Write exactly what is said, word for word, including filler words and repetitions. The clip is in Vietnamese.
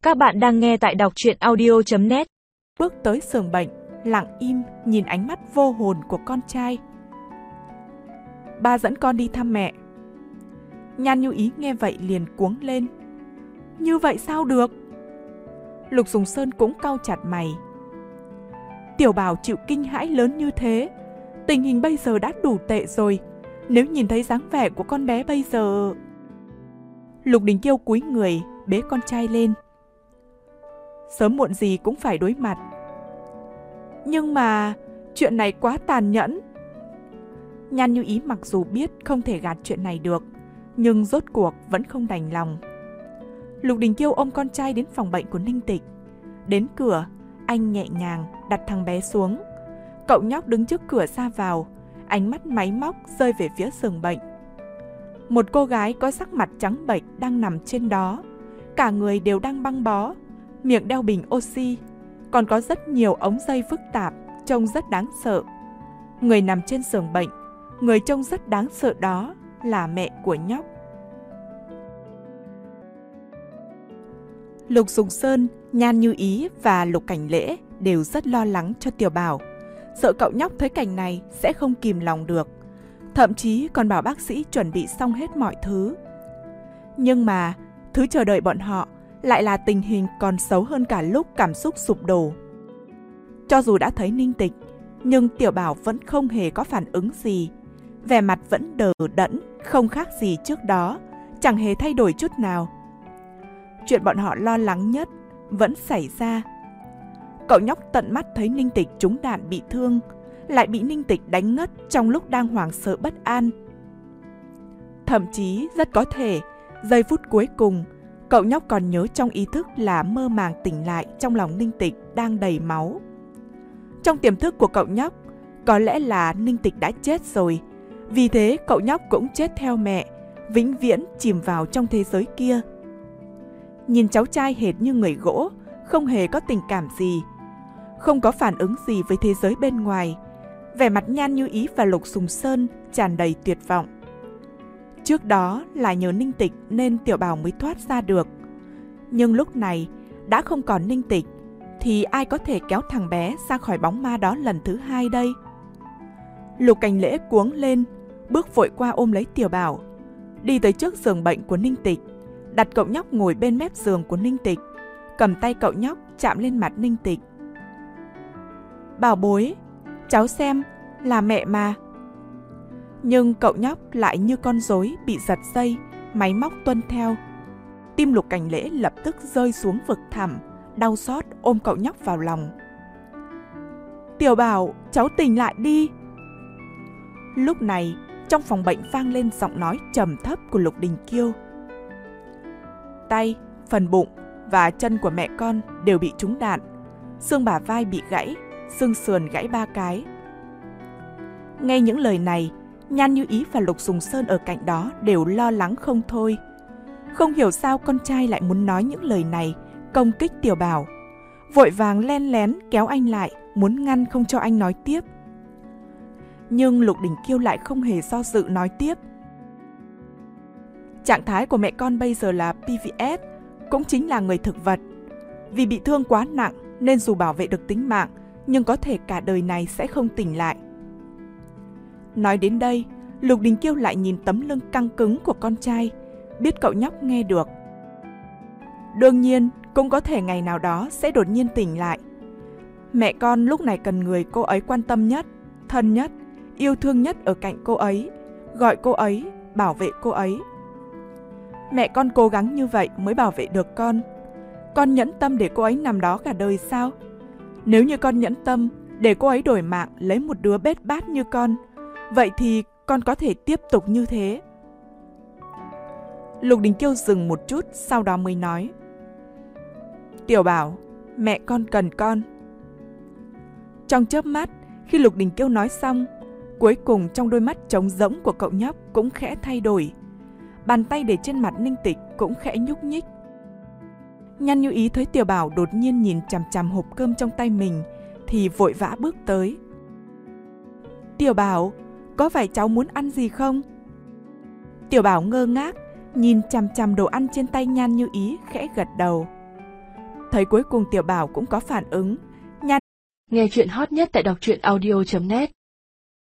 Các bạn đang nghe tại đọc truyện audio chấm net. Bước tới giường bệnh, lặng im nhìn ánh mắt vô hồn của con trai. Ba dẫn con đi thăm mẹ. Nhan Như Ý nghe vậy liền cuống lên. Như vậy sao được? Lục Sùng Sơn cũng cau chặt mày. Tiểu Bảo chịu kinh hãi lớn như thế, tình hình bây giờ đã đủ tệ rồi. Nếu nhìn thấy dáng vẻ của con bé bây giờ... Lục Đình Kiêu cúi người bế con trai lên. Sớm muộn gì cũng phải đối mặt. Nhưng mà chuyện này quá tàn nhẫn. Nhan Như Ý mặc dù biết không thể gạt chuyện này được, nhưng rốt cuộc vẫn không đành lòng. Lục Đình Kiêu ôm con trai đến phòng bệnh của Ninh Tịch. Đến cửa, anh nhẹ nhàng đặt thằng bé xuống. Cậu nhóc đứng trước cửa ra vào, ánh mắt máy móc rơi về phía giường bệnh. Một cô gái có sắc mặt trắng bệch đang nằm trên đó. Cả người đều đang băng bó, miệng đeo bình oxy, còn có rất nhiều ống dây phức tạp, trông rất đáng sợ. Người nằm trên giường bệnh, người trông rất đáng sợ đó là mẹ của nhóc. Lục Sùng Sơn, Nhan Như Ý và Lục Cảnh Lễ đều rất lo lắng cho Tiểu Bảo, sợ cậu nhóc thấy cảnh này sẽ không kìm lòng được, thậm chí còn bảo bác sĩ chuẩn bị xong hết mọi thứ. Nhưng mà thứ chờ đợi bọn họ lại là tình hình còn xấu hơn cả lúc cảm xúc sụp đổ. Cho dù đã thấy Ninh Tịch, nhưng Tiểu Bảo vẫn không hề có phản ứng gì, vẻ mặt vẫn đờ đẫn, không khác gì trước đó, chẳng hề thay đổi chút nào. Chuyện bọn họ lo lắng nhất vẫn xảy ra. Cậu nhóc tận mắt thấy Ninh Tịch trúng đạn bị thương, lại bị Ninh Tịch đánh ngất trong lúc đang hoảng sợ bất an. Thậm chí rất có thể, giây phút cuối cùng, cậu nhóc còn nhớ trong ý thức là mơ màng tỉnh lại trong lòng Ninh Tịch đang đầy máu. Trong tiềm thức của cậu nhóc, có lẽ là Ninh Tịch đã chết rồi, vì thế cậu nhóc cũng chết theo mẹ, vĩnh viễn chìm vào trong thế giới kia. Nhìn cháu trai hệt như người gỗ, không hề có tình cảm gì, không có phản ứng gì với thế giới bên ngoài, vẻ mặt Nhan Như Ý và Lục Sùng Sơn tràn đầy tuyệt vọng. Trước đó là nhờ Ninh Tịch nên Tiểu Bảo mới thoát ra được. Nhưng lúc này đã không còn Ninh Tịch, thì ai có thể kéo thằng bé ra khỏi bóng ma đó lần thứ hai đây? Lục Cảnh Lễ cuống lên, bước vội qua ôm lấy Tiểu Bảo, đi tới trước giường bệnh của Ninh Tịch, đặt cậu nhóc ngồi bên mép giường của Ninh Tịch, cầm tay cậu nhóc chạm lên mặt Ninh Tịch. Bảo bối, cháu xem, là mẹ mà. Nhưng cậu nhóc lại như con rối bị giật dây, máy móc tuân theo. Tim Lục Cảnh Lễ lập tức rơi xuống vực thẳm, đau xót ôm cậu nhóc vào lòng. Tiểu Bảo, cháu tỉnh lại đi. Lúc này, trong phòng bệnh vang lên giọng nói trầm thấp của Lục Đình Kiêu. Tay, phần bụng và chân của mẹ con đều bị trúng đạn, xương bả vai bị gãy, xương sườn gãy ba cái. Nghe những lời này, Nhan Như Ý và Lục Sùng Sơn ở cạnh đó đều lo lắng không thôi. Không hiểu sao con trai lại muốn nói những lời này công kích Tiểu Bảo, vội vàng len lén kéo anh lại, muốn ngăn không cho anh nói tiếp. Nhưng Lục Đình Kiêu lại không hề do dự nói tiếp. Trạng thái của mẹ con bây giờ là pê vê ét, cũng chính là người thực vật. Vì bị thương quá nặng nên dù bảo vệ được tính mạng, nhưng có thể cả đời này sẽ không tỉnh lại. Nói đến đây, Lục Đình Kiêu lại nhìn tấm lưng căng cứng của con trai, biết cậu nhóc nghe được. Đương nhiên, cũng có thể ngày nào đó sẽ đột nhiên tỉnh lại. Mẹ con lúc này cần người cô ấy quan tâm nhất, thân nhất, yêu thương nhất ở cạnh cô ấy, gọi cô ấy, bảo vệ cô ấy. Mẹ con cố gắng như vậy mới bảo vệ được con. Con nhẫn tâm để cô ấy nằm đó cả đời sao? Nếu như con nhẫn tâm để cô ấy đổi mạng lấy một đứa bết bát như con, vậy thì con có thể tiếp tục như thế. Lục Đình Kiêu dừng một chút, sau đó mới nói. Tiểu Bảo, mẹ con cần con. Trong chớp mắt, khi Lục Đình Kiêu nói xong, cuối cùng trong đôi mắt trống rỗng của cậu nhóc cũng khẽ thay đổi. Bàn tay để trên mặt Ninh Tịch cũng khẽ nhúc nhích. Nhan Như Ý thấy Tiểu Bảo đột nhiên nhìn chằm chằm hộp cơm trong tay mình thì vội vã bước tới. Tiểu Bảo, có phải cháu muốn ăn gì không? Tiểu Bảo ngơ ngác, nhìn chằm chằm đồ ăn trên tay Nhan Như Ý khẽ gật đầu. thấy cuối cùng Tiểu Bảo cũng có phản ứng. Nhan Nghe chuyện hot nhất tại đọc truyện audio chấm net